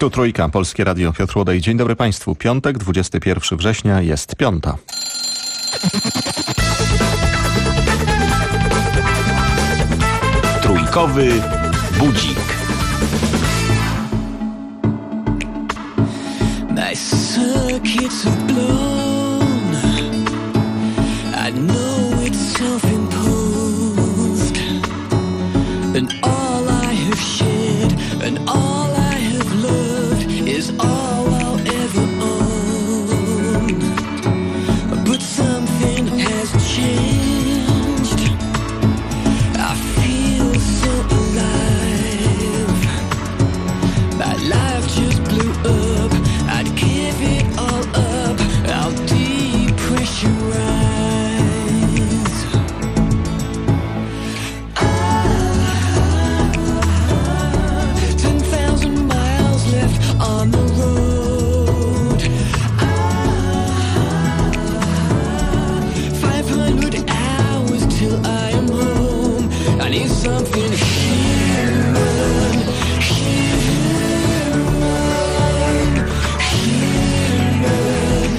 Tu Trójka, Polskie Radio, Piotr Łodej. Dzień dobry Państwu. Piątek, 21 września, jest 5. Trójkowy budzik. My circuits are blown. I know it's self-imposed. And all I have shared and all I have loved is all I'll ever own. But something has changed. I feel so alive. My life just blew up. I'd give it all up. I'll depressurize. 10,000 miles left on the road. 500 hours till I am home. I need something human, human, human,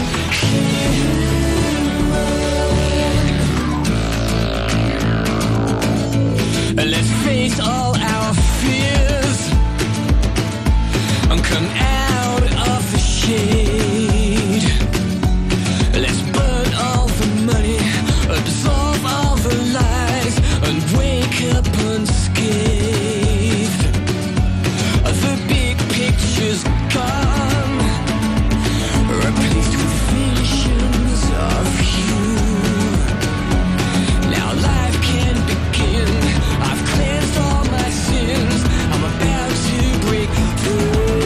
human. Let's face all our fears and come out of the shade. Let's burn all the money, absorb all the lies, and wake up unscathed. The big picture's gone, replaced with visions of you. Now life can begin. I've cleansed all my sins. I'm about to break through.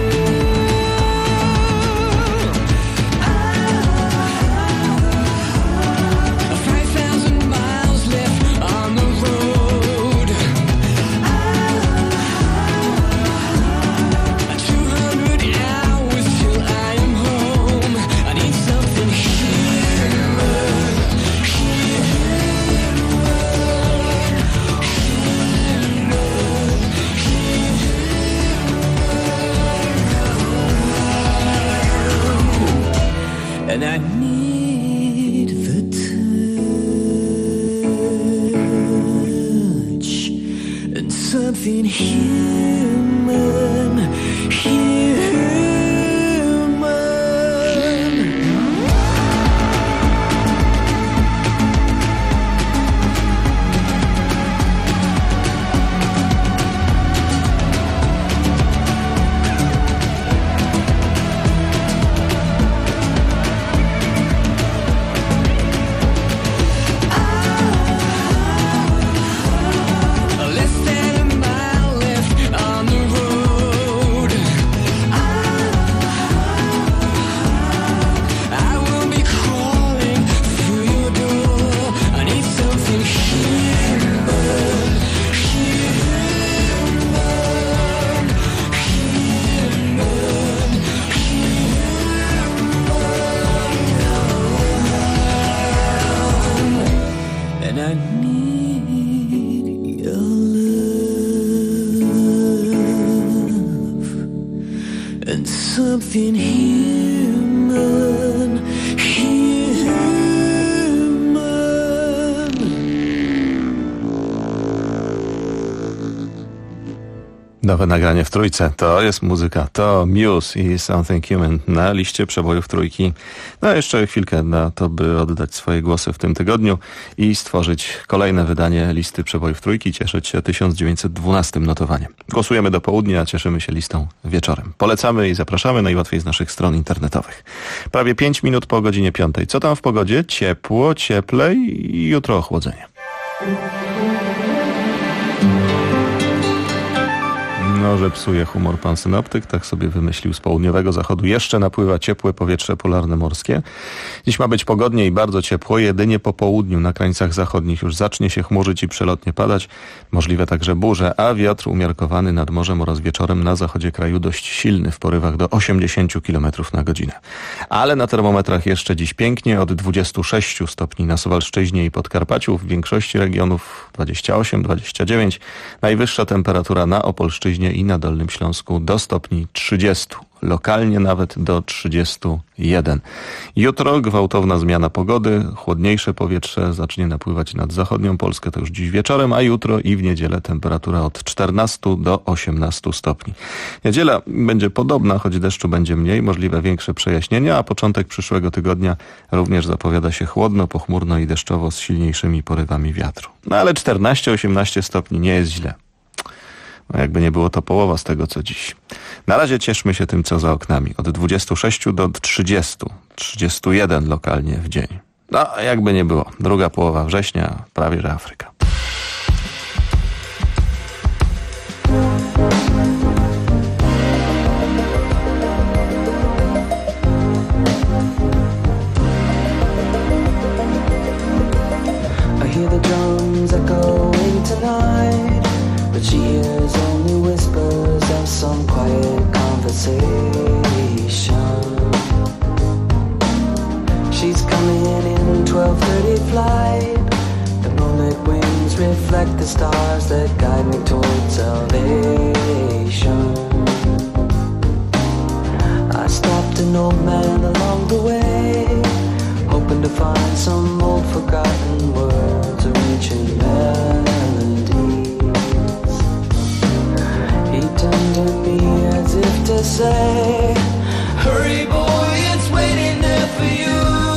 5,000 miles left on the road. 200 hours till I am home. I need something human, and I need the touch and something human, human. Less than a mile left on the road. I will be crawling through your door. I need something human, human, and I need your love and something human, human. Nowe nagranie w Trójce. To jest muzyka. To Muse i Something Human na liście przebojów Trójki. No jeszcze chwilkę na to, by oddać swoje głosy w tym tygodniu i stworzyć kolejne wydanie listy przebojów Trójki. Cieszyć się 1912 notowaniem. Głosujemy do południa, a cieszymy się listą wieczorem. Polecamy i zapraszamy najłatwiej z naszych stron internetowych. Prawie 5 minut po godzinie 5. Co tam w pogodzie? Ciepło, cieplej i jutro ochłodzenie. No, że psuje humor pan synoptyk, tak sobie wymyślił. Z południowego zachodu jeszcze napływa ciepłe powietrze polarne morskie. Dziś ma być pogodnie i bardzo ciepło, jedynie po południu na krańcach zachodnich już zacznie się chmurzyć i przelotnie padać. Możliwe także burze, a wiatr umiarkowany nad morzem oraz wieczorem na zachodzie kraju dość silny w porywach do 80 km na godzinę. Ale na termometrach jeszcze dziś pięknie, od 26 stopni na Suwalszczyźnie i Podkarpaciu, w większości regionów 28, 29. Najwyższa temperatura na Opolszczyźnie i na Dolnym Śląsku do stopni 30. Lokalnie nawet do 31. Jutro gwałtowna zmiana pogody, chłodniejsze powietrze zacznie napływać nad zachodnią Polskę, to już dziś wieczorem, a jutro i w niedzielę temperatura od 14 do 18 stopni. Niedziela będzie podobna, choć deszczu będzie mniej, możliwe większe przejaśnienia, a początek przyszłego tygodnia również zapowiada się chłodno, pochmurno i deszczowo z silniejszymi porywami wiatru. No ale 14-18 stopni nie jest źle. No jakby nie było, to połowa z tego, co dziś. Na razie cieszmy się tym, co za oknami. Od 26 do 30, 31 lokalnie w dzień. No, jakby nie było. Druga połowa września, prawie że Afryka. I hear the drums echoing tonight, but she hears only whispers of some quiet conversation. She's coming in 12:30 flight. The moonlit wings reflect the stars that guide me towards salvation. I stopped an old man along the way, hoping to find some old forgotten words or ancient melodies. He turned to me as if to say, hurry boy, it's waiting there for you.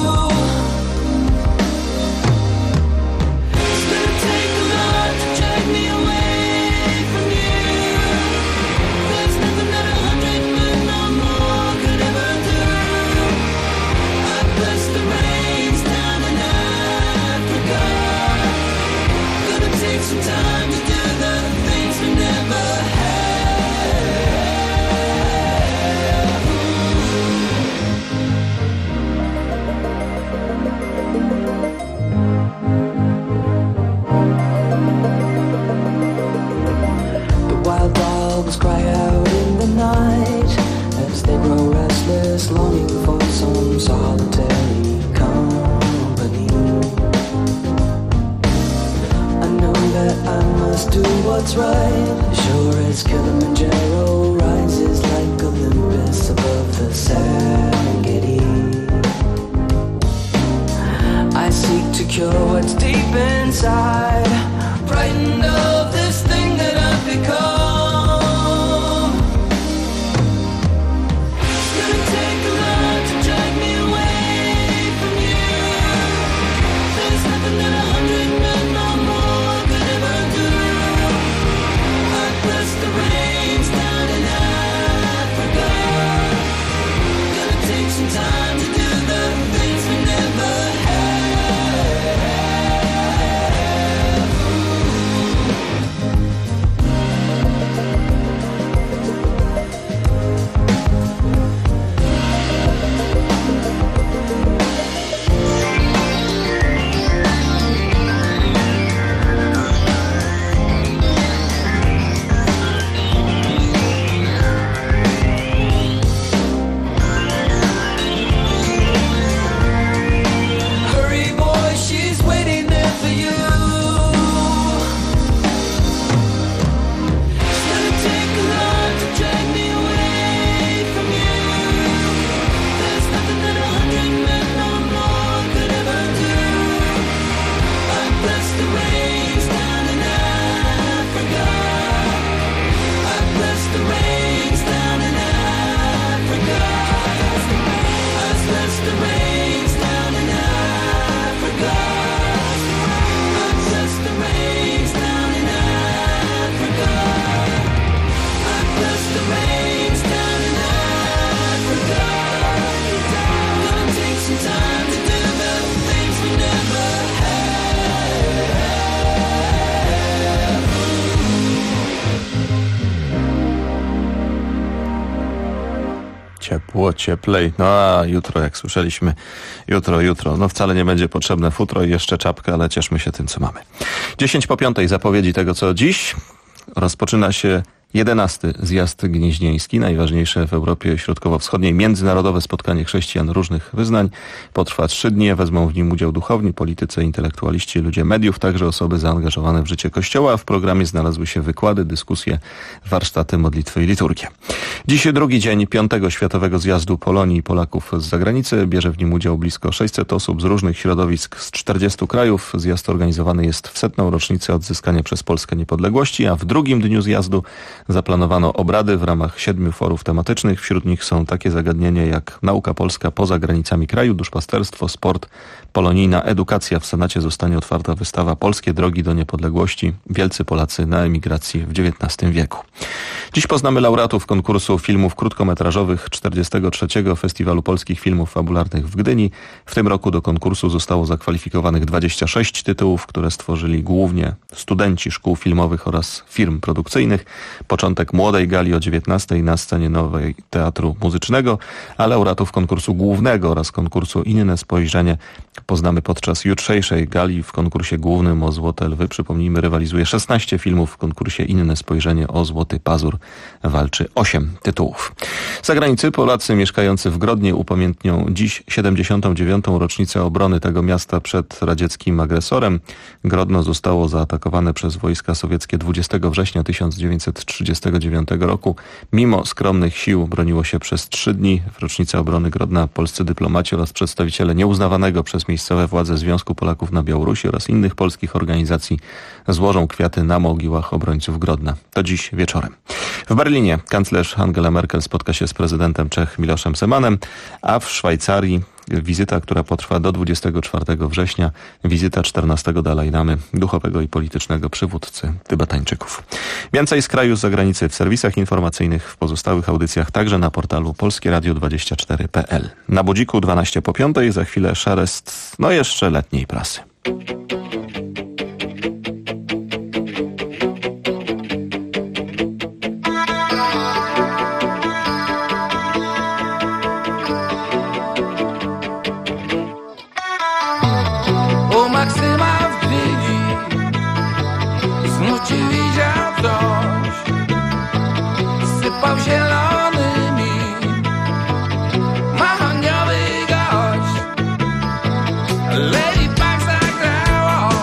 It's gonna take a lot to drag me away from you. There's nothing that 100 men or more could ever do. I bless the rains down in Africa. Gonna take some time to do the things we never had. The wild dogs cry out in the night as they grow restless, longing for some solitary company. I know that I must do what's right, sure as Kilimanjaro rises like Olympus above the Serengeti. I seek to cure what's deep inside, frightened of this thing that I've become. It's gonna take a lot to drag me away from you. There's nothing that 100 men or more could ever do. I bless the rains down in Africa. Gonna take some time to do the things we never had. Hurry boy, she's waiting there for you. It's gonna take a lot to drag me away from you. There's nothing that 100 men or more could ever do. I bless the rains down in Africa. I bless the rains down in Africa. I bless the rains down in Africa. I bless the rains down in Africa. I bless the rains down in Africa. Gonna take some time to do the things we never had. Ciepło, cieplej. No a jutro, jak słyszeliśmy, jutro. No wcale nie będzie potrzebne futro i jeszcze czapka, ale cieszmy się tym, co mamy. 10 po 5 zapowiedzi tego, co dziś. Rozpoczyna się 11. Zjazd Gnieźnieński, najważniejsze w Europie Środkowo-Wschodniej międzynarodowe spotkanie chrześcijan różnych wyznań. Potrwa 3 dni, wezmą w nim udział duchowni, politycy, intelektualiści, ludzie mediów, także osoby zaangażowane w życie Kościoła, a w programie znalazły się wykłady, dyskusje, warsztaty, modlitwy i liturgie. Dziś drugi dzień 5. Światowego Zjazdu Polonii i Polaków z zagranicy. Bierze w nim udział blisko 600 osób z różnych środowisk z 40 krajów. Zjazd organizowany jest w 100. rocznicę odzyskania przez Polskę niepodległości, a w drugim dniu zjazdu zaplanowano obrady w ramach 7 forów tematycznych. Wśród nich są takie zagadnienia jak nauka polska poza granicami kraju, duszpasterstwo, sport, polonijna edukacja. W Senacie zostanie otwarta wystawa Polskie drogi do niepodległości. Wielcy Polacy na emigracji w XIX wieku. Dziś poznamy laureatów konkursu filmów krótkometrażowych 43. Festiwalu Polskich Filmów Fabularnych w Gdyni. W tym roku do konkursu zostało zakwalifikowanych 26 tytułów, które stworzyli głównie studenci szkół filmowych oraz firm produkcyjnych. Początek młodej gali o 19 na scenie Nowej Teatru Muzycznego, a laureatów konkursu głównego oraz konkursu Inne Spojrzenie poznamy podczas jutrzejszej gali. W konkursie głównym o Złote Lwy, przypomnijmy, rywalizuje 16 filmów. W konkursie Inne Spojrzenie o Złoty Pazur walczy 8 tytułów. Z zagranicy Polacy mieszkający w Grodnie upamiętnią dziś 79. rocznicę obrony tego miasta przed radzieckim agresorem. Grodno zostało zaatakowane przez wojska sowieckie 20 września 1939 roku. Mimo skromnych sił broniło się przez 3 dni. W rocznicę obrony Grodna polscy dyplomaci oraz przedstawiciele nieuznawanego przez miejscowe władze Związku Polaków na Białorusi oraz innych polskich organizacji złożą kwiaty na mogiłach obrońców Grodna. To dziś wieczorem. W Berlinie kanclerz Angela Merkel spotka się z prezydentem Czech Miloszem Zemanem, a w Szwajcarii wizyta, która potrwa do 24 września, wizyta 14 Dalaj Lamy, duchowego i politycznego przywódcy Tybetańczyków. Więcej z kraju, z zagranicy w serwisach informacyjnych, w pozostałych audycjach, także na portalu polskieradio24.pl. Na Budziku 12 po 5, za chwilę szelest, jeszcze letniej prasy. Maksyma w Gdyni znów ci widział coś, sypał zielonymi, mahoniowy gość. Lady Bug zagrało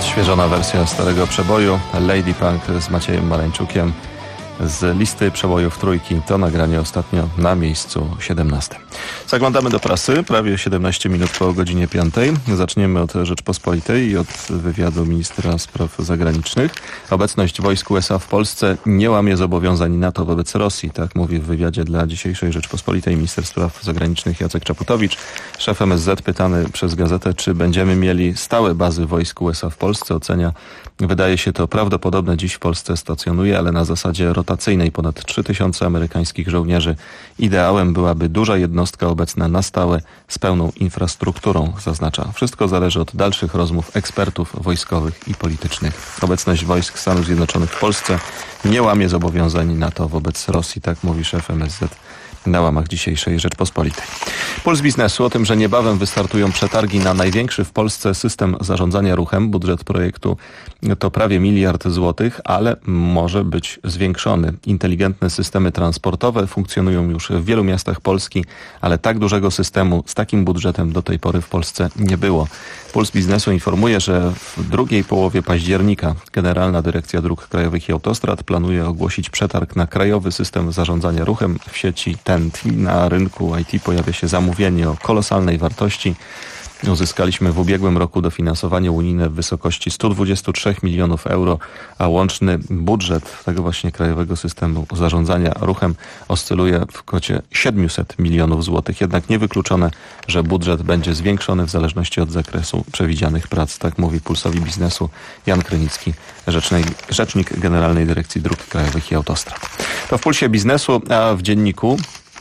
Odświeżona wersja starego przeboju Lady Punk z Maciejem Marańczukiem z listy przebojów trójki. To nagranie ostatnio na miejscu 17. Zaglądamy do prasy, prawie 17 minut po godzinie 5. Zaczniemy od Rzeczpospolitej i od wywiadu ministra spraw zagranicznych. Obecność wojsk USA w Polsce nie łamie zobowiązań NATO wobec Rosji. Tak mówi w wywiadzie dla dzisiejszej Rzeczpospolitej minister spraw zagranicznych Jacek Czaputowicz. Szef MSZ pytany przez gazetę, czy będziemy mieli stałe bazy wojsk USA w Polsce, ocenia: wydaje się to prawdopodobne. Dziś w Polsce stacjonuje, ale na zasadzie rotacyjnej ponad 3000 amerykańskich żołnierzy. Ideałem byłaby duża jednostka obecna na stałe z pełną infrastrukturą, zaznacza. Wszystko zależy od dalszych rozmów ekspertów wojskowych i politycznych. Obecność wojsk Stanów Zjednoczonych w Polsce nie łamie zobowiązań NATO wobec Rosji, tak mówi szef MSZ na łamach dzisiejszej Rzeczpospolitej. Puls biznesu o tym, że niebawem wystartują przetargi na największy w Polsce system zarządzania ruchem. Budżet projektu to prawie 1 miliard złotych, ale może być zwiększony. Inteligentne systemy transportowe funkcjonują już w wielu miastach Polski, ale tak dużego systemu z takim budżetem do tej pory w Polsce nie było. Puls biznesu informuje, że w drugiej połowie października Generalna Dyrekcja Dróg Krajowych i Autostrad planuje ogłosić przetarg na krajowy system zarządzania ruchem w sieci TEN-T. Na rynku IT pojawia się zamówienie o kolosalnej wartości. Uzyskaliśmy w ubiegłym roku dofinansowanie unijne w wysokości 123 milionów euro, a łączny budżet tego właśnie krajowego systemu zarządzania ruchem oscyluje w kwocie 700 milionów złotych. Jednak niewykluczone, że budżet będzie zwiększony w zależności od zakresu przewidzianych prac. Tak mówi Pulsowi Biznesu Jan Krynicki, rzecznik Generalnej Dyrekcji Dróg Krajowych i Autostrad. To w Pulsie Biznesu, a w Dzienniku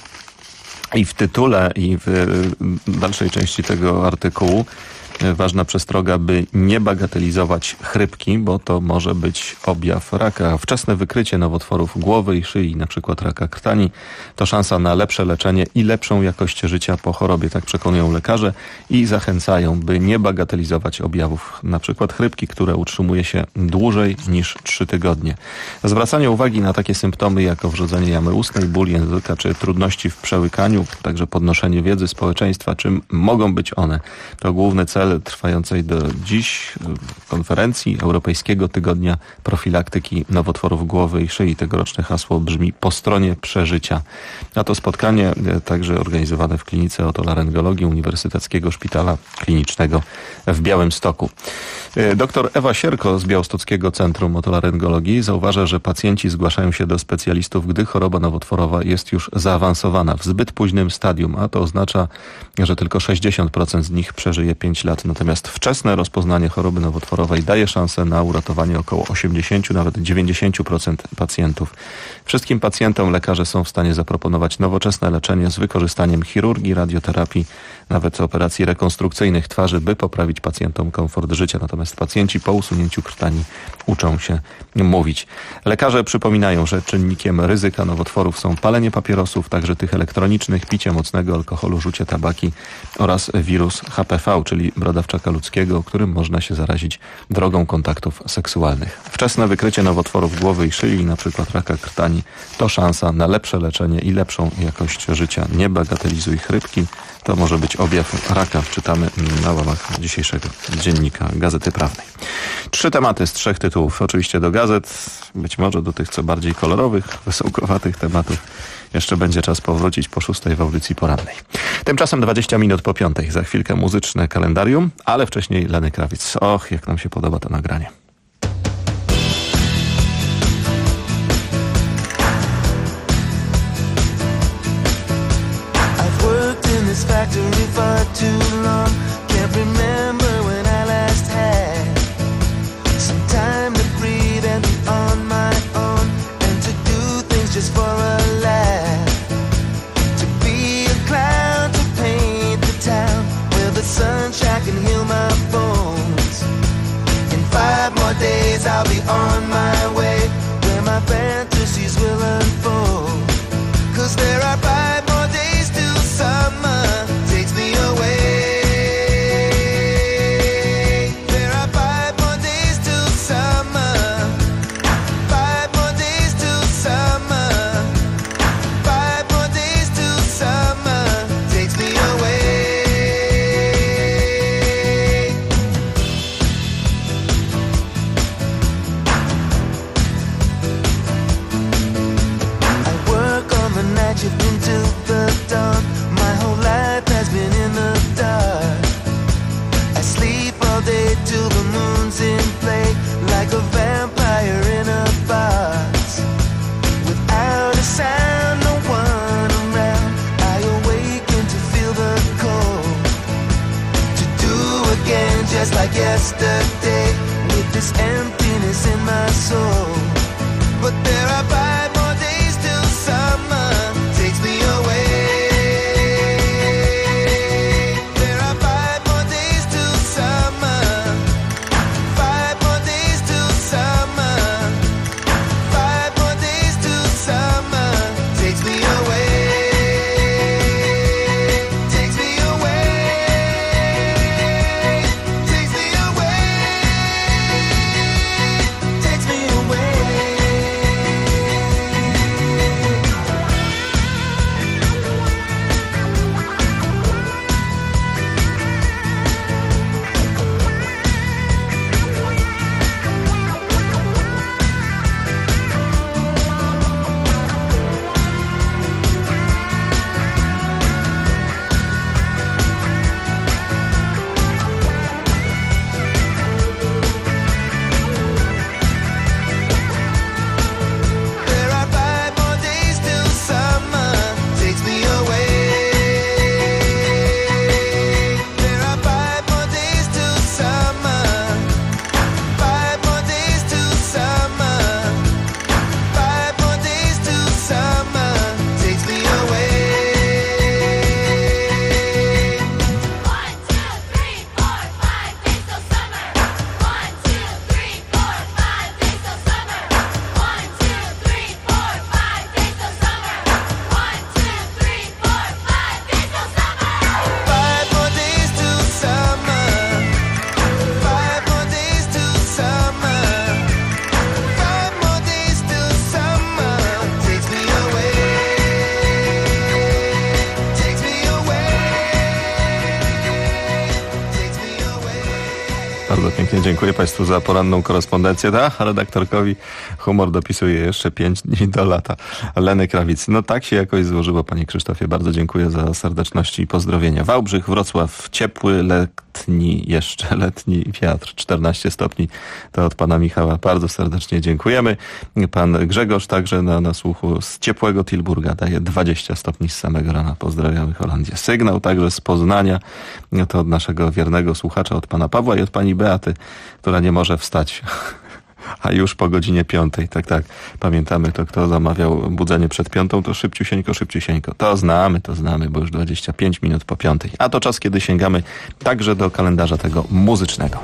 i w tytule, i w dalszej części tego artykułu ważna przestroga, by nie bagatelizować chrypki, bo to może być objaw raka. Wczesne wykrycie nowotworów głowy i szyi, na przykład raka krtani, to szansa na lepsze leczenie i lepszą jakość życia po chorobie. Tak przekonują lekarze i zachęcają, by nie bagatelizować objawów, na przykład chrypki, które utrzymuje się dłużej niż 3 tygodnie. Zwracanie uwagi na takie symptomy jak owrzodzenie jamy ustnej, ból języka czy trudności w przełykaniu, także podnoszenie wiedzy społeczeństwa, czym mogą być one. To główny cel trwającej do dziś konferencji Europejskiego Tygodnia Profilaktyki Nowotworów Głowy i Szyi. Tegoroczne hasło brzmi: po stronie przeżycia. A to spotkanie także organizowane w klinice otolaryngologii Uniwersyteckiego Szpitala Klinicznego w Białymstoku. Doktor Ewa Sierko z Białostockiego Centrum Otolaryngologii zauważa, że pacjenci zgłaszają się do specjalistów, gdy choroba nowotworowa jest już zaawansowana, w zbyt późnym stadium, a to oznacza, że tylko 60% z nich przeżyje 5 lat. Natomiast wczesne rozpoznanie choroby nowotworowej daje szansę na uratowanie około 80, nawet 90% pacjentów. Wszystkim pacjentom lekarze są w stanie zaproponować nowoczesne leczenie z wykorzystaniem chirurgii, radioterapii, nawet operacji rekonstrukcyjnych twarzy, by poprawić pacjentom komfort życia. Natomiast pacjenci po usunięciu krtani uczą się mówić. Lekarze przypominają, że czynnikiem ryzyka nowotworów są palenie papierosów, także tych elektronicznych, picie mocnego alkoholu, rzucie tabaki oraz wirus HPV, czyli brodawczaka ludzkiego, którym można się zarazić drogą kontaktów seksualnych. Wczesne wykrycie nowotworów głowy i szyi, na przykład raka krtani, to szansa na lepsze leczenie i lepszą jakość życia. Nie bagatelizuj chrypki, to może być objaw raka. Czytamy na łamach dzisiejszego dziennika Gazety Prawnej. 3 tematy z 3 tytułów. Oczywiście do gazet, być może do tych co bardziej kolorowych, wesołkowatych tematów. Jeszcze będzie czas powrócić po 6 w audycji porannej. Tymczasem 20 minut po 5. Za chwilkę muzyczne kalendarium, ale wcześniej Lenny Kravitz. Och, jak nam się podoba to nagranie. This factory for too long. Can't remember when I last had some time to breathe and be on my own, and to do things just for a laugh. To be a clown, to paint the town where the sunshine can heal my bones. In 5 more days I'll be on my way, where my fantasies will unfold. 'Cause there are 5 more days till summer takes me away. tripped into the dawn. My whole life has been in the dark. I sleep all day till the moon's in play, like a vampire in a box. Without a sound, no one around, I awaken to feel the cold. To do again just like yesterday, with this emptiness in my soul. But there are 5 more days till summer takes me away. There are 5 more days till summer. 5 more days till summer. 5 more days till summer takes me away. Takes me away. Takes me away. Takes me away. There are 5 more days till summer takes me away. There are 5 more days till summer. 5 more days till summer. 5 more days till summer takes me away. 1, 2, 3, 4, 5 days till summer. 1, 2, 3, 4, 5 days till summer. 1, 2, 3, 4, 5 days till summer. 1, 2, 3, 4, 5 days till summer. 5 more days till summer. 5 more days till summer. 5 more days till summer takes me away. Takes me away. Takes me away. Bardzo pięknie dziękuję Państwu za poranną korespondencję. A redaktorkowi humor dopisuje jeszcze 5 dni do lata. Leny Krawic. No tak się jakoś złożyło, Panie Krzysztofie. Bardzo dziękuję za serdeczność i pozdrowienia. Wałbrzych, Wrocław, ciepły, jeszcze letni wiatr, 14 stopni. To od Pana Michała. Bardzo serdecznie dziękujemy. Pan Grzegorz także na słuchu z ciepłego Tilburga daje 20 stopni z samego rana. Pozdrawiamy Holandię. Sygnał także z Poznania. To od naszego wiernego słuchacza, od Pana Pawła i od Pani Beaty, która nie może wstać. A już po godzinie 5. Tak. Pamiętamy to, kto zamawiał budzenie przed 5, to szybciusieńko. To znamy, bo już 25 minut po 5. A to czas, kiedy sięgamy także do kalendarza tego muzycznego.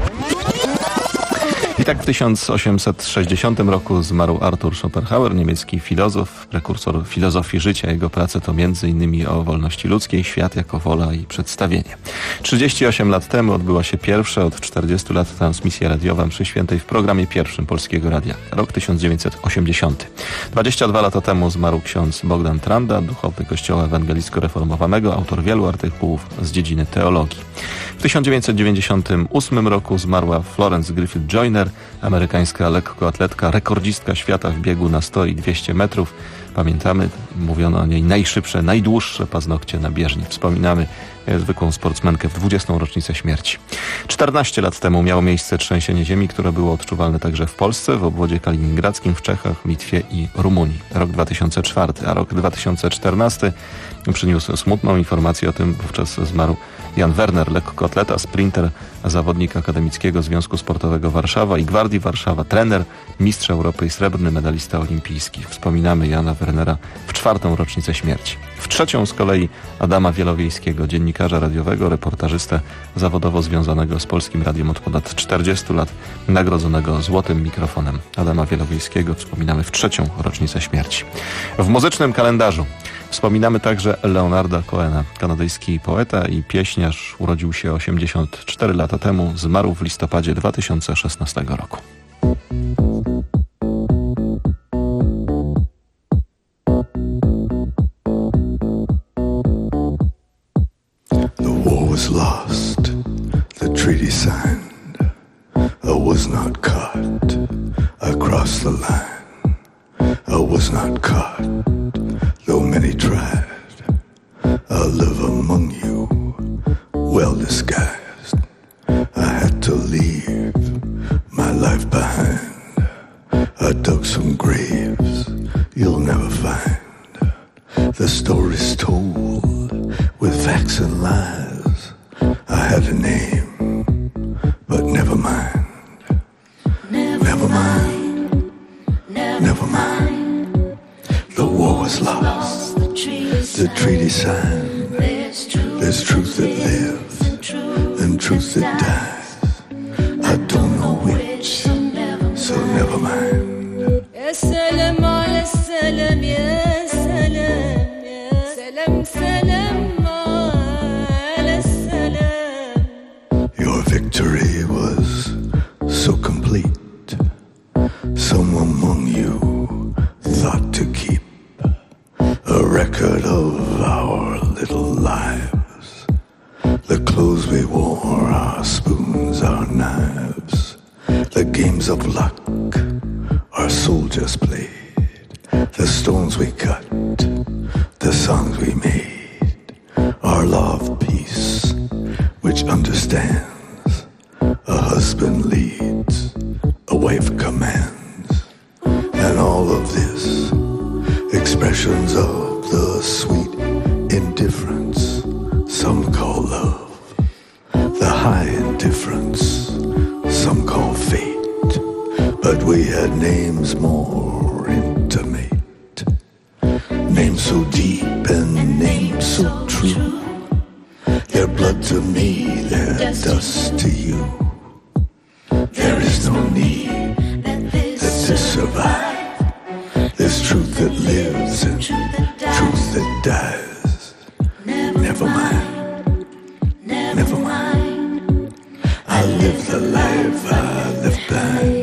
I tak w 1860 roku zmarł Arthur Schopenhauer, niemiecki filozof, prekursor filozofii życia. Jego prace to m.in. o wolności ludzkiej, świat jako wola i przedstawienie. 38 lat temu odbyła się pierwsza od 40 lat transmisja radiowa mszy świętej w programie pierwszym Polskiego Radia. Rok 1980. 22 lata temu zmarł ksiądz Bogdan Tranda, duchowny Kościoła Ewangelicko-Reformowanego, autor wielu artykułów z dziedziny teologii. W 1998 roku zmarła Florence Griffith Joyner, amerykańska lekkoatletka, rekordzistka świata w biegu na 100 i 200 metrów. Pamiętamy, mówiono o niej najdłuższe paznokcie na bieżni. Wspominamy zwykłą sportsmenkę w 20. rocznicę śmierci. 14 lat temu miało miejsce trzęsienie ziemi, które było odczuwalne także w Polsce, w obwodzie kaliningradzkim, w Czechach, Litwie i Rumunii. Rok 2004, a rok 2014 przyniósł smutną informację o tym. Wówczas zmarł Jan Werner, lekkoatleta, sprinter, zawodnik Akademickiego Związku Sportowego Warszawa i Gwardii Warszawa, trener, mistrz Europy i srebrny medalista olimpijski. Wspominamy Jana Wernera w 4. rocznicę śmierci. W 3. z kolei Adama Wielowiejskiego, dziennikarza radiowego, reportażystę zawodowo związanego z Polskim Radiem od ponad 40 lat, nagrodzonego złotym mikrofonem. Adama Wielowiejskiego wspominamy w 3. rocznicę śmierci. W muzycznym kalendarzu wspominamy także Leonarda Cohena, kanadyjski poeta i pieśniarz. Urodził się 84 lata temu, zmarł w listopadzie 2016 roku. The war was lost, the treaty signed. I was not caught across the line. I was not caught, though many tried. disguised. I had to leave my life behind. I dug some graves you'll never find. The stories told with facts and lies. I had a name, but never mind. Never mind. Never mind. The war was lost. The treaty signed. There's truth that lives and truth that dies. I don't know which, so never mind. يا سلام على السلام يا سلام يا سلام سلام على السلام. Your victory was so complete. Some among you thought to keep a record of our little lives. The clothes we wore, our spoons, our knives. The games of luck our soldiers played. The stones we cut, the songs we made. Our law of peace, which understands. A husband leads, a wife commands. And all of this, expressions of the sweet indifference some call love. The high indifference some call fate. But we had names more intimate. Names so deep and names so true. Their blood to me, their dust to you. There is no need that this survive. There's truth that lives and truth that dies. Never mind. Never mind. I live the life I left behind.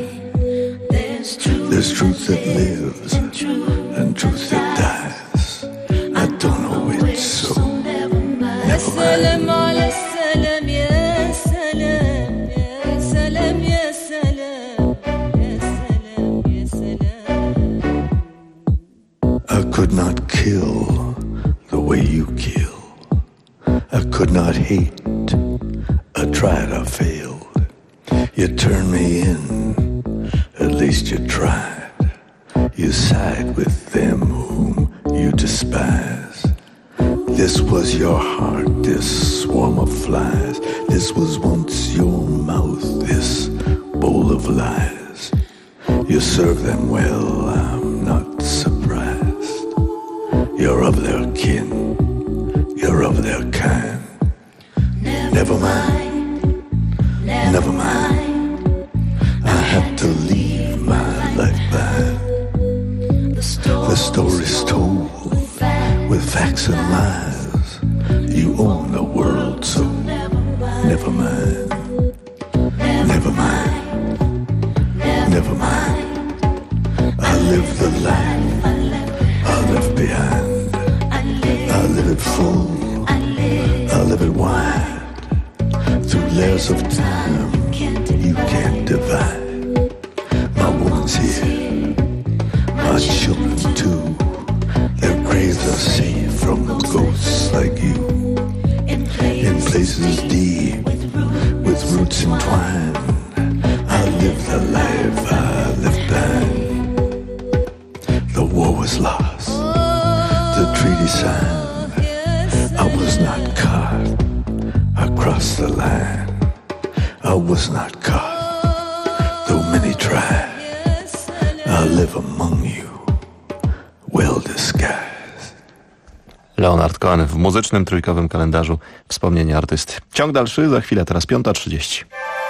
There's truth that lives and truth that dies. I don't know which, so never يا سلام mind. على السلام يا سلام يا سلام يا سلام يا سلام يا سلام. I could not kill the way you kill. I could not hate. I tried, I failed. You turned me in, at least you tried. You side with them whom you despise. This was your heart, this swarm of flies. This was once your mouth, this bowl of lies. You serve them well, I'm not surprised. You're of their kin, you're of their kind. Never mind, never mind. I had to leave my life behind. The story's told with facts and lies. You own the world, so never mind. Never mind. Never mind. I live the life I left behind. I live it full. I live it wide. Through layers of time you can't divide. My woman's here, my children too. Their graves are safe from ghosts like you. In places deep, with roots entwined. I live the life I left behind. The war was lost, the treaty signed. I was not caught, I crossed the line. I was not caught, though many tried. I live among you, well disguised. Leonard Cohen w muzycznym trójkowym kalendarzu wspomnienia artysty. Ciąg dalszy za chwilę, teraz 5:30.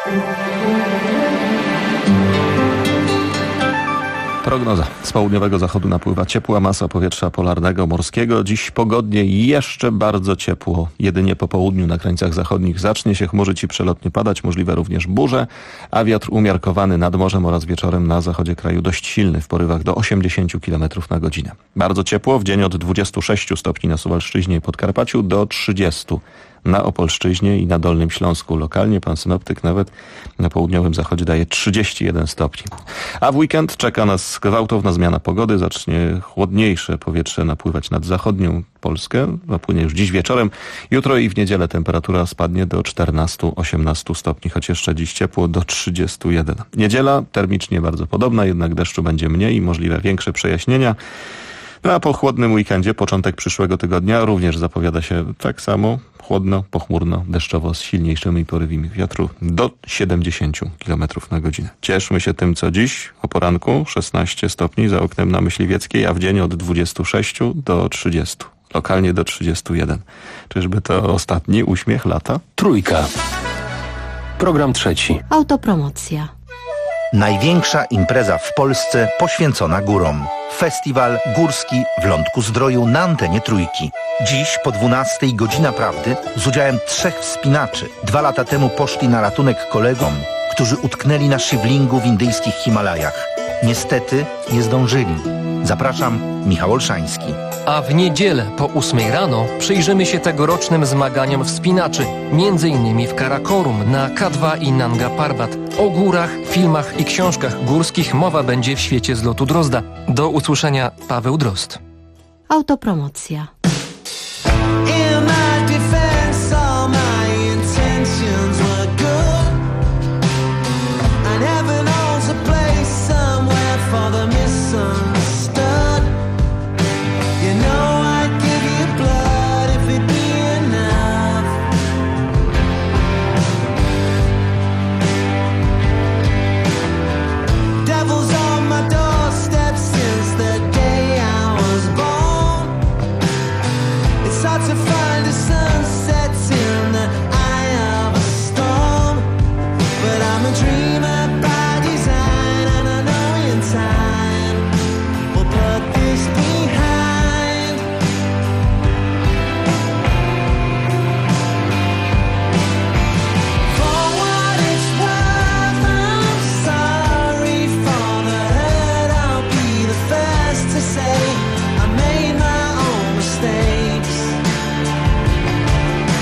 Prognoza. Z południowego zachodu napływa ciepła masa powietrza polarnego, morskiego. Dziś pogodnie i jeszcze bardzo ciepło. Jedynie po południu na krańcach zachodnich zacznie się chmurzyć i przelotnie padać, możliwe również burze, a wiatr umiarkowany nad morzem oraz wieczorem na zachodzie kraju dość silny w porywach do 80 km na godzinę. Bardzo ciepło, w dzień od 26 stopni na Suwalszczyźnie i Podkarpaciu do 30 na Opolszczyźnie i na Dolnym Śląsku. Lokalnie pan synoptyk nawet na południowym zachodzie daje 31 stopni. A w weekend czeka nas gwałtowna zmiana pogody. Zacznie chłodniejsze powietrze napływać nad zachodnią Polskę. Napłynie już dziś wieczorem. Jutro i w niedzielę temperatura spadnie do 14-18 stopni, choć jeszcze dziś ciepło do 31. Niedziela termicznie bardzo podobna, jednak deszczu będzie mniej i możliwe większe przejaśnienia. No a po chłodnym weekendzie, początek przyszłego tygodnia również zapowiada się tak samo chłodno, pochmurno, deszczowo z silniejszymi porywami wiatru do 70 km na godzinę. Cieszmy się tym, co dziś o poranku 16 stopni za oknem na Myśliwieckiej, a w dzień od 26 do 30. Lokalnie do 31. Czyżby to ostatni uśmiech lata? Trójka. Program trzeci. Autopromocja. Największa impreza w Polsce poświęcona górom. Festiwal Górski w Lądku-Zdroju na antenie Trójki. Dziś po 12:00 Godzina Prawdy z udziałem 3 wspinaczy. 2 lata temu poszli na ratunek kolegom, którzy utknęli na szywlingu w indyjskich Himalajach. Niestety nie zdążyli. Zapraszam, Michał Olszański. A w niedzielę po 8:00 rano przyjrzymy się tegorocznym zmaganiom wspinaczy, m.in. w Karakorum, na K2 i Nanga Parbat. O górach, filmach i książkach górskich mowa będzie w Świecie z lotu Drozda. Do usłyszenia, Paweł Drozd. Autopromocja. In my defense, all my intentions were good. And heaven owns a place somewhere for the misunderstood. You know I'd give you blood if it'd be enough. Devil's on my doorstep since the day I was born. It's hard to find a sunset in the eye of a storm. But I'm a dreamer by design, and I know in time we'll put this behind. For what it's worth, I'm sorry for the hurt. I'll be the first to say I made my own mistakes.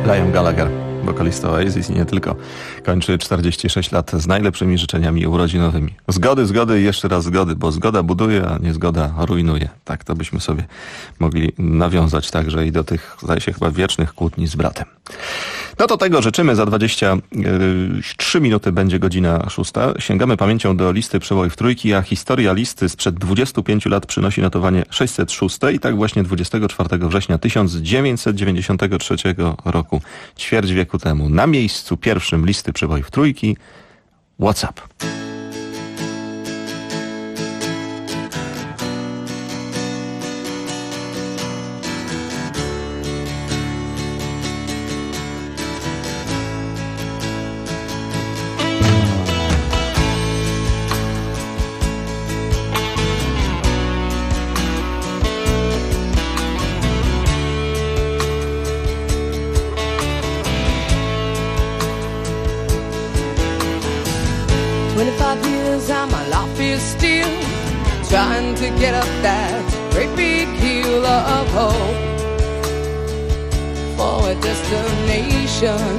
Liam Gallagher, wokalista Oasis i nie tylko, kończy 46 lat z najlepszymi życzeniami urodzinowymi. Zgody i jeszcze raz zgody, bo zgoda buduje, a niezgoda rujnuje. Tak to byśmy sobie mogli nawiązać także i do tych, zdaje się, chyba wiecznych kłótni z bratem. No to tego życzymy. Za 23 minuty będzie godzina 6. Sięgamy pamięcią do listy przebojów trójki, a historia listy sprzed 25 lat przynosi notowanie 606 i tak właśnie 24 września 1993 roku, ćwierć wieku temu, na miejscu pierwszym listy przebojów trójki What's Up? Trying to get up that great big hill of hope for a destination.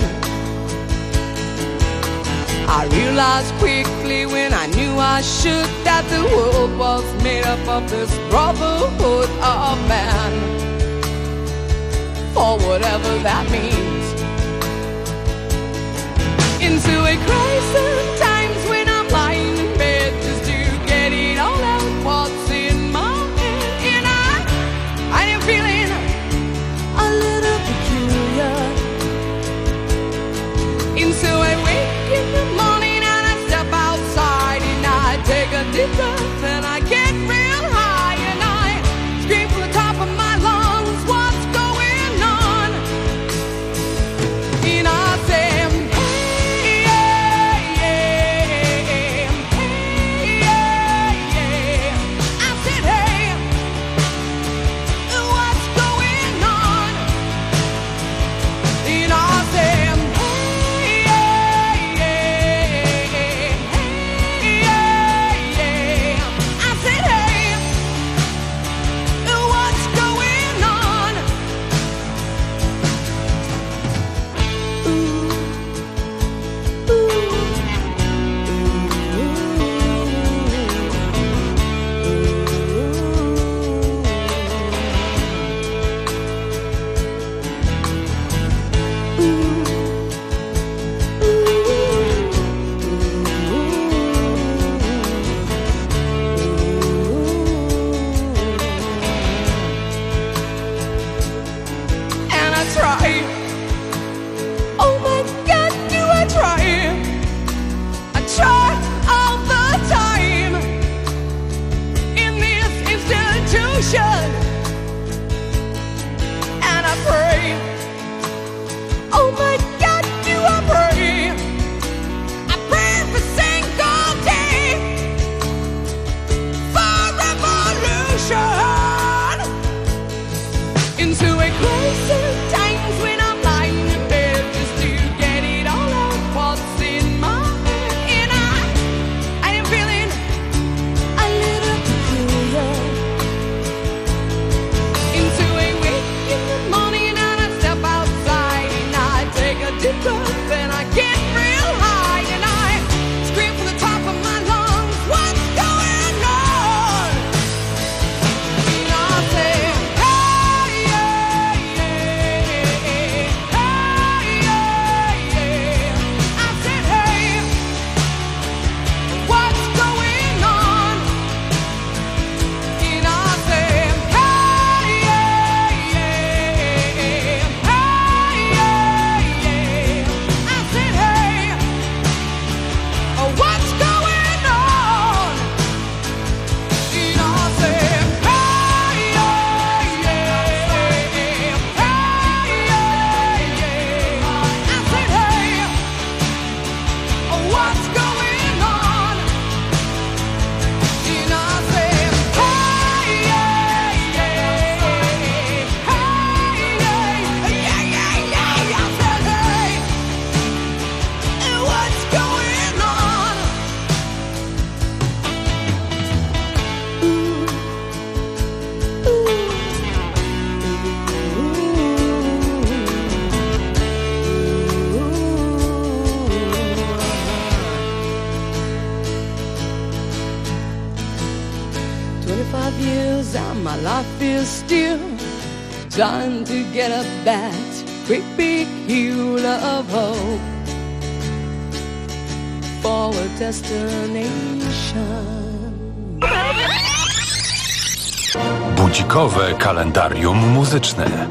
I realized quickly when I knew I should that the world was made up of this brotherhood of man, for whatever that means. Into a crisis times when I'm lying in bed just to get it all out what's in my head, and I am feeling a little peculiar. And so I wake in the morning and I step outside and I take a deep breath and I get real high and I scream from the top of my lungs, what's going on? And I say, still trying to get up that great big hill of hope for a destination. Budzikowe kalendarium muzyczne.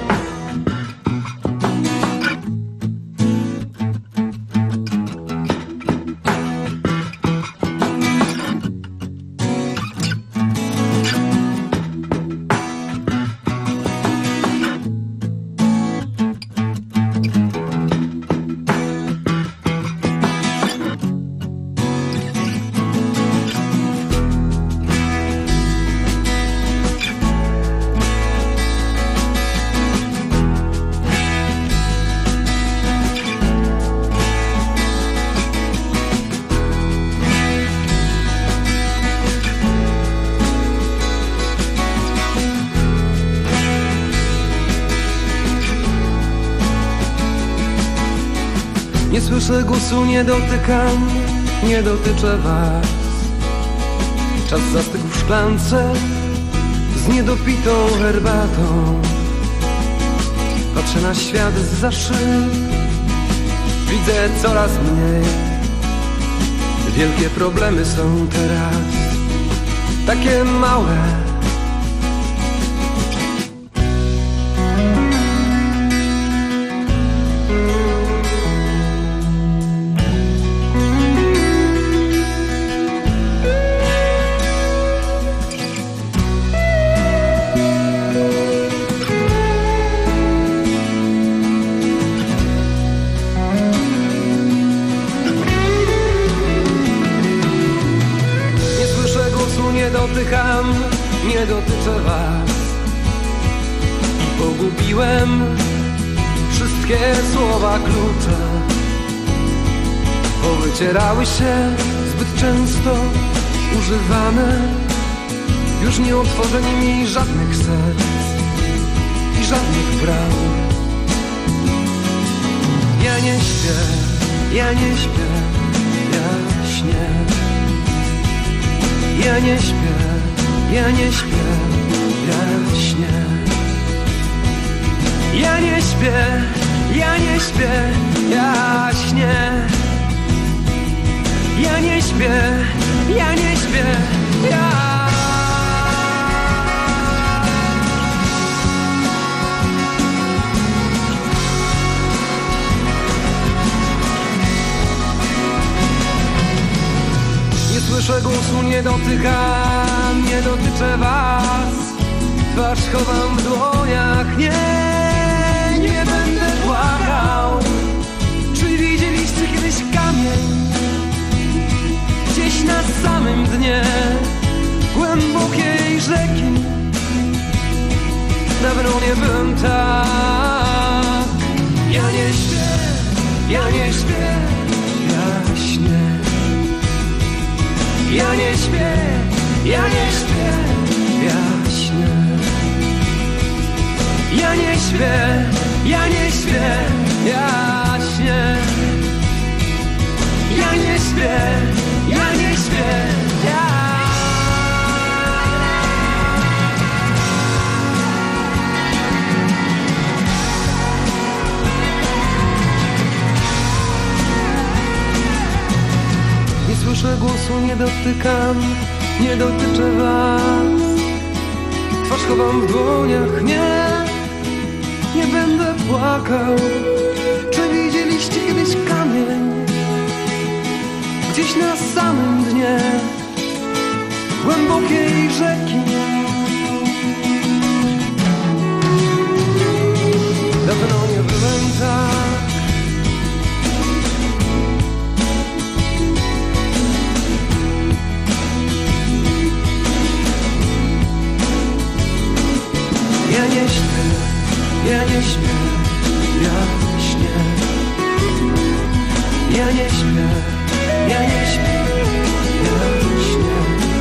Nie słyszę głosu, nie dotykam, nie dotyczę was. Czas zastygł w szklance z niedopitą herbatą. Patrzę na świat zza szyb, widzę coraz mniej. Wielkie problemy są teraz takie małe. Nie dotyczę was i pogubiłem wszystkie słowa klucze. Powycierały się zbyt często używane. Już nie otworzę nimi żadnych serc i żadnych bram. Ja nie śpię, ja nie śpię, ja śnię. Ja nie śpię, ja nie śpię, ja śnię. Ja nie śpię, ja nie śpię, ja śnię. Ja nie śpię, ja nie śpię, ja. Nie słyszę głosu, nie dotykam, nie dotyczę was. Twarz chowam w dłoniach, nie będę płakał. Czy widzieliście kiedyś kamień gdzieś na samym dnie głębokiej rzeki? Dawno nie byłem tak. Ja nie śpię, ja nie śpię, ja śnię. Ja nie śpię, ja nie śpię, ja śnię. Ja nie śpię, ja nie śpię, ja śnię. Ja nie śpię, ja nie śpię, ja. Nie słyszę głosu, nie dotykam, nie dotyczę was. Twarz chowam w dłoniach, nie będę płakał. Czy widzieliście kiedyś kamień gdzieś na samym dnie głębokiej rzeki? Dawno nie byłem tak. Ja nie śpię, ja nie śpię, ja śnię. Ja nie śpię, ja nie śpię, ja śnię.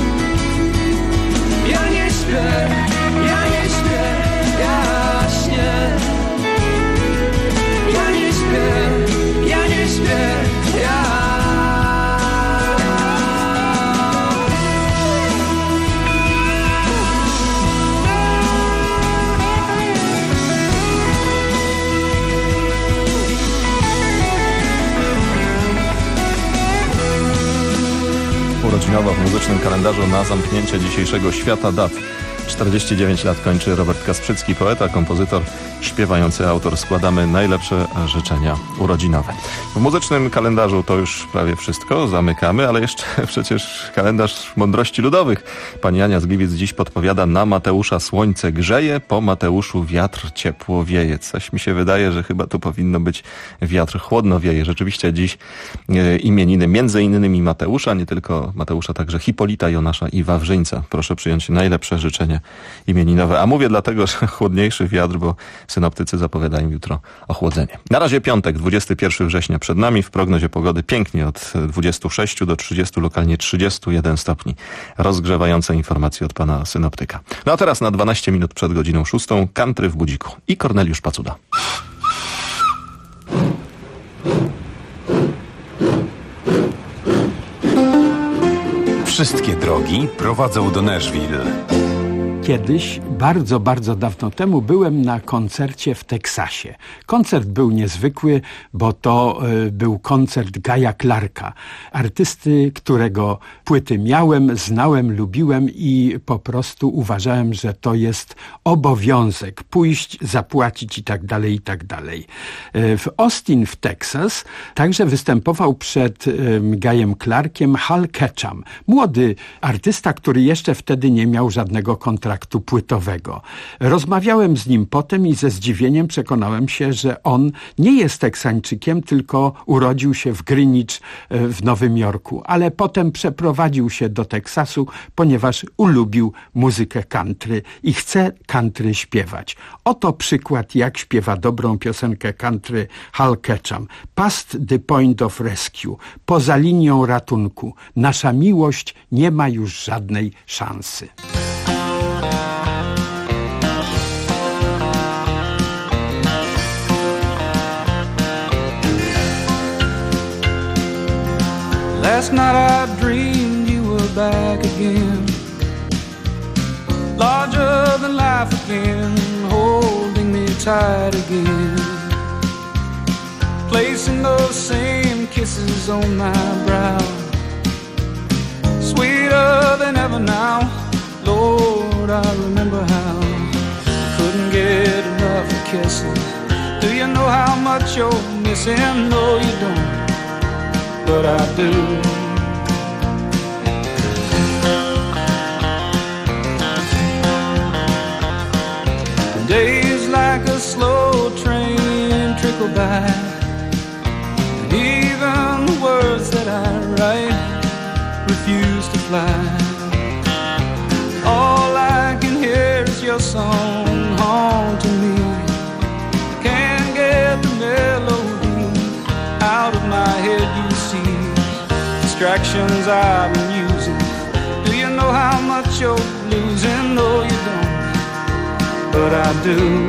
Ja nie śpię, ja nie śpię, ja śnię. Ja nie śpię, ja nie śpię, ja. urodzinowa w muzycznym kalendarzu na zamknięcie dzisiejszego świata dat. 49 lat kończy Robert Kasprzycki, poeta, kompozytor, śpiewający autor. Składamy najlepsze życzenia urodzinowe. W muzycznym kalendarzu to już prawie wszystko, zamykamy, ale jeszcze przecież kalendarz mądrości ludowych. Pani Ania z Gliwic dziś podpowiada: na Mateusza słońce grzeje, po Mateuszu wiatr ciepło wieje. Coś mi się wydaje, że chyba tu powinno być wiatr chłodno wieje. Rzeczywiście dziś imieniny między innymi Mateusza, nie tylko Mateusza, także Hipolita, Jonasza i Wawrzyńca. Proszę przyjąć najlepsze życzenia imieninowe. A mówię dlatego, że chłodniejszy wiatr, bo synoptycy zapowiadają jutro ochłodzenie. Na razie piątek, 21 września przed nami. W prognozie pogody pięknie od 26 do 30, lokalnie 31 stopni. Rozgrzewające informacje od pana synoptyka. No a teraz na 12 minut przed godziną 6 country w budziku i Korneliusz Pacuda. Wszystkie drogi prowadzą do Nashville. Kiedyś, bardzo, bardzo dawno temu byłem na koncercie w Teksasie. Koncert był niezwykły, bo to był koncert Gaya Clarka, artysty, którego płyty miałem, znałem, lubiłem i po prostu uważałem, że to jest obowiązek pójść, zapłacić i tak dalej, i tak dalej. W Austin w Texas także występował przed Gayem Clarkiem Hal Ketchum, młody artysta, który jeszcze wtedy nie miał żadnego kontraktu płytowego. Rozmawiałem z nim potem i ze zdziwieniem przekonałem się, że on nie jest Teksańczykiem, tylko urodził się w Greenwich w Nowym Jorku, ale potem przeprowadził się do Teksasu, ponieważ ulubił muzykę country i chce country śpiewać. Oto przykład, jak śpiewa dobrą piosenkę country Hal Ketchum. Past the point of rescue. Poza linią ratunku. Nasza miłość nie ma już żadnej szansy. Last night I dreamed you were back again, larger than life again, holding me tight again, placing those same kisses on my brow, sweeter than ever now. Lord, I remember how couldn't get enough of kissing. Do you know how much you're missing? No, you don't, but I do. Days like a slow train trickle by, and even the words that I write refuse to fly. All I can hear is your song haunting me. I can't get the melody out of my head, you see. Distractions I've been using. Do you know how much you're losing? No, you don't, but I do.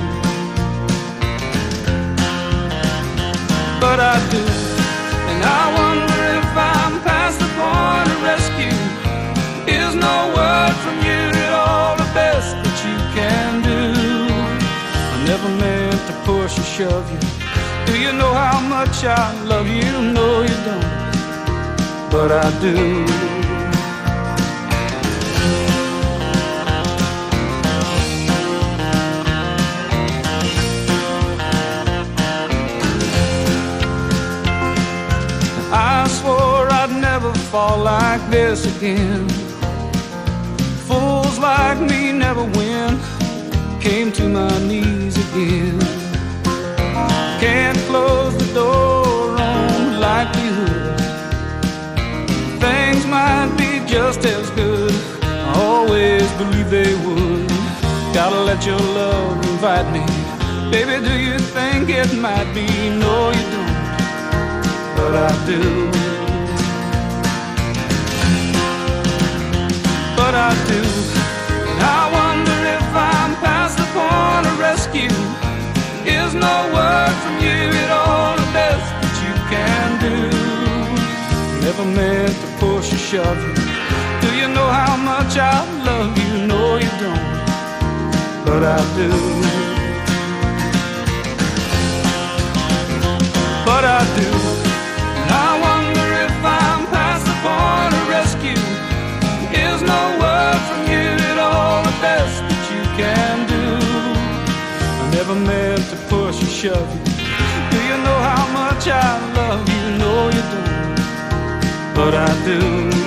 But I do. And I wonder if I'm past the point of rescue. Is no word from you at all the best that you can do? I never meant to push or shove you. Do you know how much I love you? No, you don't, but I do. I swore I'd never fall like this again. Fools like me never win. Came to my knees again. Can't close the door on likelihood. Things might be just as good. I always believed they would. Gotta let your love invite me. Baby, do you think it might be? No, you don't, but I do. But I do. And I wonder if I'm past the point of rescue. Is no word from you at all the best that you can do? Never meant to push or shove you. Do you know how much I love you? No, you don't, but I do. But I do. And I wonder if I'm past the point of rescue. never meant to push or shove you. Do you know how much I love you? No, you don't, but I do.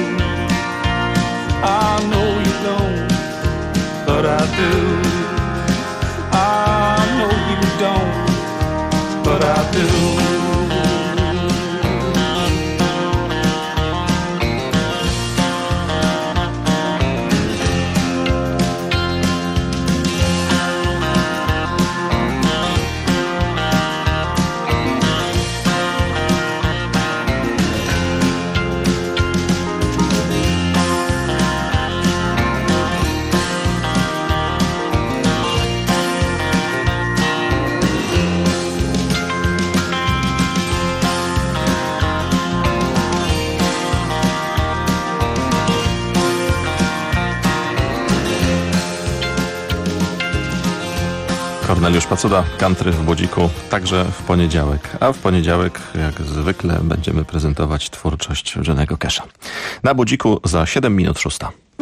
I know you don't, but I do. I know you don't, but I do. Korneliusz Pacuda, country w Budziku, także w poniedziałek. A w poniedziałek, jak zwykle, będziemy prezentować twórczość Johnny'ego Casha. Na Budziku za 7 minut 6.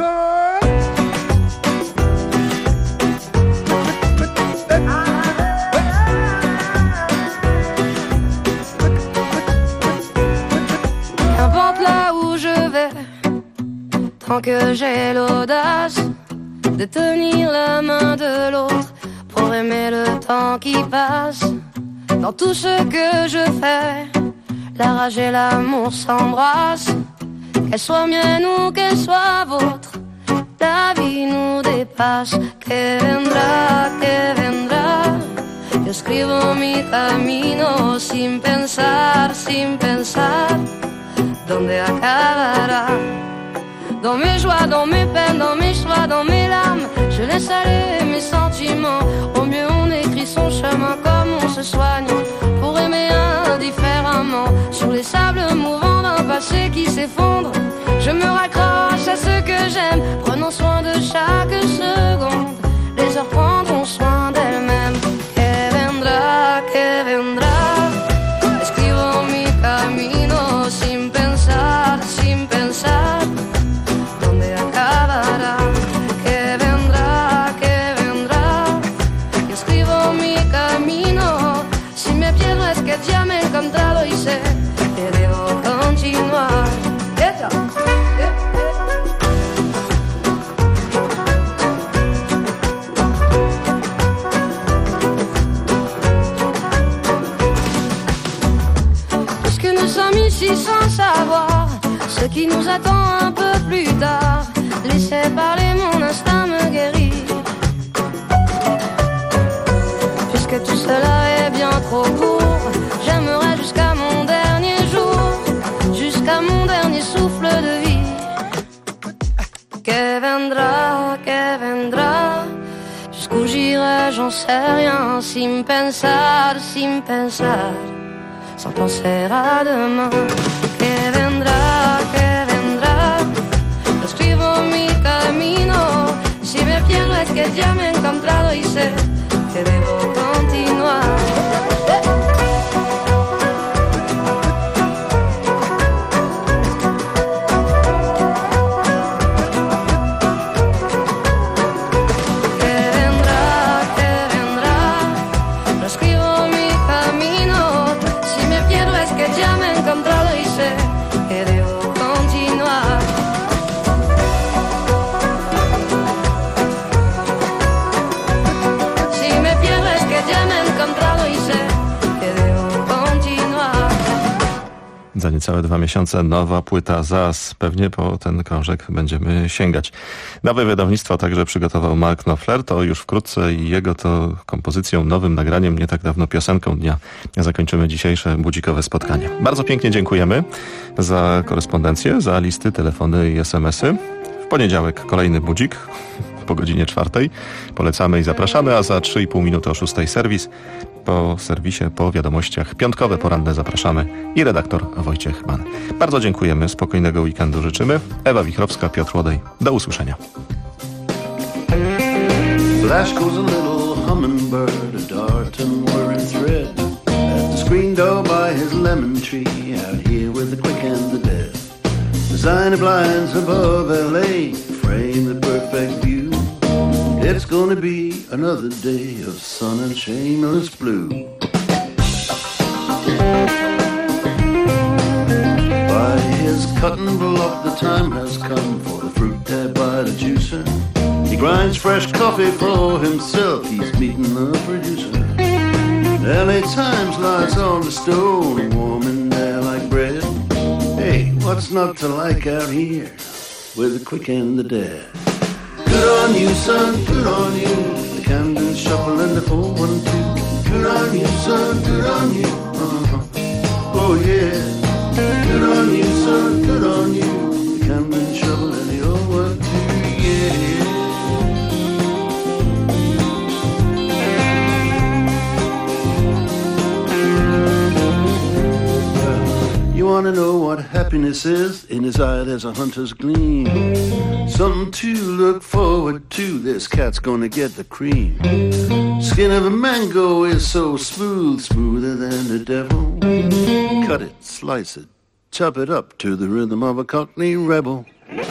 Qu'importe là où je vais, tant que j'ai l'audace de tenir la main de l'autre pour aimer le temps qui passe. Dans tout ce que je fais, la rage et l'amour s'embrassent. Qu'elle soit mienne ou qu'elle soit vôtre, la vie nous dépasse. Que vendrá, yo escribo mi camino sin pensar, ¿dónde acabará? Dans mes joies, dans mes peines, dans mes choix, dans mes larmes, je laisse aller mes sentiments. Au mieux on écrit son chemin comme on se soigne pour aimer indifféremment. Sur les sables mouvants d'un passé qui s'effondre, je me raccroche à ce que j'aime, prenant soin de chaque seconde. Les heures prendront soin d'elles-mêmes. Que vendrá, escribo mi camino sin pensar, ¿dónde acabará? Que vendrá, yo escribo mi camino. Si me pierdo es que ya me he encontrado y sé que debo continuar. Puisque nous sommes ici sans savoir ce qui nous attend un peu plus tard, laissez parler, mon instinct me guérit. Puisque tout cela est bien trop court, j'aimerais jusqu'à mon dernier jour, jusqu'à mon dernier souffle de vie. Que vendrá, jusqu'où j'irai, j'en sais rien, sin pensar, sans penser à demain. Que vendrá, yo escribo mi camino. Si me pierdo es que ya me he encontrado y sé que debo continuar. Za niecałe 2 miesiące nowa płyta ZAS. Pewnie po ten krążek będziemy sięgać. Nowe wydawnictwo także przygotował Mark Knopfler. To już wkrótce i jego to kompozycją, nowym nagraniem, nie tak dawno piosenką dnia zakończymy dzisiejsze budzikowe spotkanie. Bardzo pięknie dziękujemy za korespondencję, za listy, telefony i SMS-y. W poniedziałek kolejny budzik po godzinie 4. Polecamy i zapraszamy, a za 3,5 minuty o 6 serwis. Po serwisie, po wiadomościach piątkowe, poranne zapraszamy i redaktor Wojciech Mann. Bardzo dziękujemy, spokojnego weekendu życzymy. Ewa Wichrowska, Piotr Łodej. Do usłyszenia. Flash goes a little hummingbird, a darting whirring thread. At the screen door by his lemon tree, out here with the quick and the dead. Designer blinds above LA frame the perfect view. It's gonna be another day of sun and shameless blue. By his cutting block, the time has come for the fruit there by the juicer. He grinds fresh coffee for himself, he's meeting the producer. LA Times lies on the stone, warm in there like bread. Hey, what's not to like out here with the quick and the dead? Good on you, son, good on you. The Camden Shuffle and the 412. Good on you, son, good on you. Oh yeah. Good on you, son, good on you. The Camden Shuffle and the 012, yeah. You wanna know what happiness is? In his eye there's a hunter's gleam. Something to look forward to, this cat's gonna get the cream. Skin of a mango is so smooth, smoother than the devil. Cut it, slice it, chop it up to the rhythm of a Cockney rebel.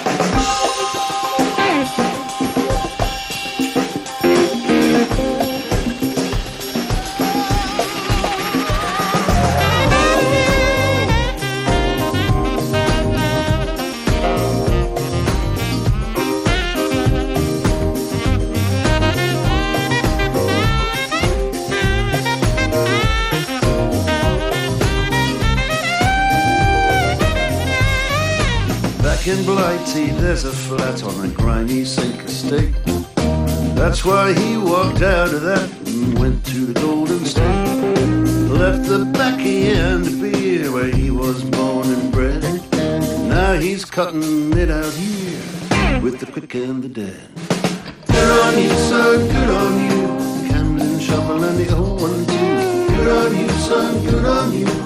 In Blighty, there's a flat on a grimy sink estate. That's why he walked out of that and went to the Golden State. Left the baccy and the beer where he was born and bred. Now he's cutting it out here with the quick and the dead. Good on you, son, good on you. The Camden Shuffle and the 012. Good on you, son, good on you.